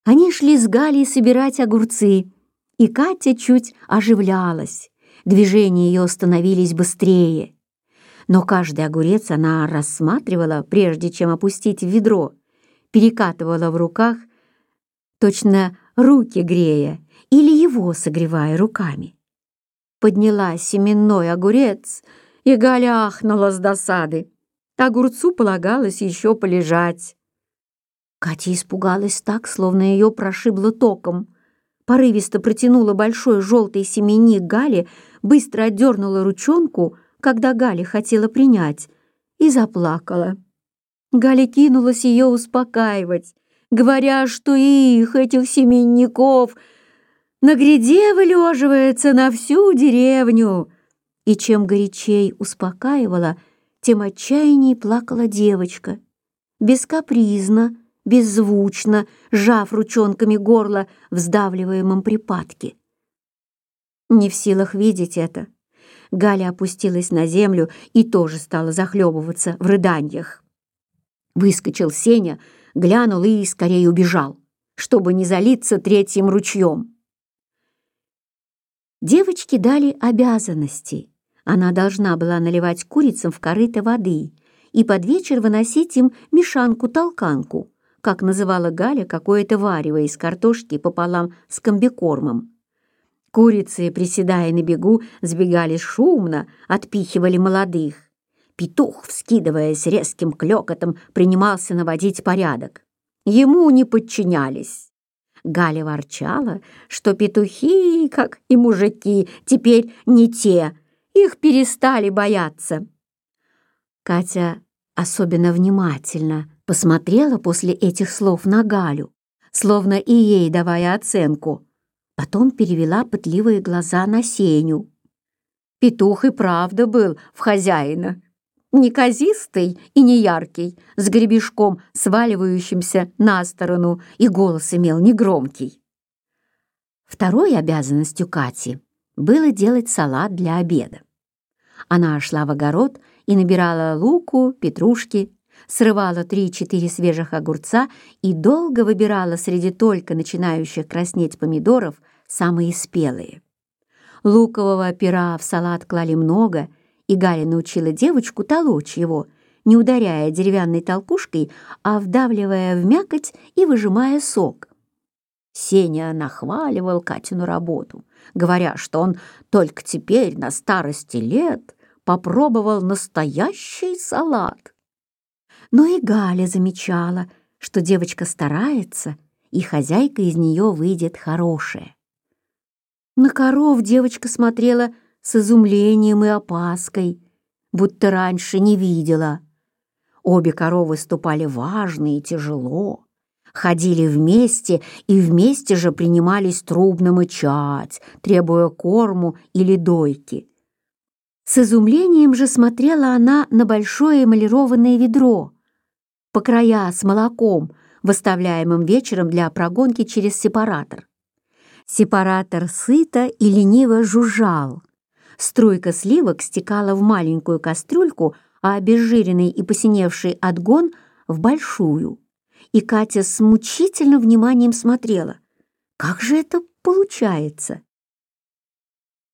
Они шли с Галей собирать огурцы, и Катя чуть оживлялась. Движения ее становились быстрее. Но каждый огурец она рассматривала, прежде чем опустить в ведро, перекатывала в руках, точно руки грея или его согревая руками. Подняла семенной огурец, и Галя ахнула с досады. Огурцу полагалось еще полежать. Катя испугалась так, словно ее прошибло током. Порывисто протянула большой желтый семенник Гале, быстро отдернула ручонку, когда Галя хотела принять, и заплакала. Галя кинулась ее успокаивать, говоря, что их, этих семенников, на гряде вылеживается на всю деревню. И чем горячей успокаивала, тем отчаянней плакала девочка. Бескапризно, беззвучно, сжав ручонками горло в сдавливаемом припадке. Не в силах видеть это, Галя опустилась на землю и тоже стала захлебываться в рыданьях. Выскочил Сеня, глянул и скорее убежал, чтобы не залиться третьим ручьем. Девочке дали обязанности. Она должна была наливать курицам в корыто воды и под вечер выносить им мешанку-толканку, как называла Галя какое-то варево из картошки пополам с комбикормом. Курицы, приседая на бегу, сбегали шумно, отпихивали молодых. Петух, вскидываясь резким клёкотом, принимался наводить порядок. Ему не подчинялись. Галя ворчала, что петухи, как и мужики, теперь не те, их перестали бояться. Катя особенно внимательно посмотрела после этих слов на Галю, словно и ей давая оценку. Потом перевела пытливые глаза на Сеню. Петух и правда был в хозяина. Неказистый и неяркий, с гребешком, сваливающимся на сторону, и голос имел негромкий. Второй обязанностью Кати было делать салат для обеда. Она шла в огород и набирала луку, петрушки, срывала 3-4 свежих огурца и долго выбирала среди только начинающих краснеть помидоров самые спелые. Лукового пера в салат клали много, и Галя научила девочку толочь его, не ударяя деревянной толкушкой, а вдавливая в мякоть и выжимая сок. Сеня нахваливал Катину работу, говоря, что он только теперь, на старости лет, попробовал настоящий салат. Но и Галя замечала, что девочка старается, и хозяйка из нее выйдет хорошая. На коров девочка смотрела с изумлением и опаской, будто раньше не видела. Обе коровы ступали важно и тяжело, ходили вместе и вместе же принимались трубно мычать, требуя корму или дойки. С изумлением же смотрела она на большое эмалированное ведро, по края с молоком, выставляемым вечером для прогонки через сепаратор. Сепаратор сыто и лениво жужжал. Струйка сливок стекала в маленькую кастрюльку, а обезжиренный и посиневший отгон — в большую. И Катя с мучительным вниманием смотрела. Как же это получается?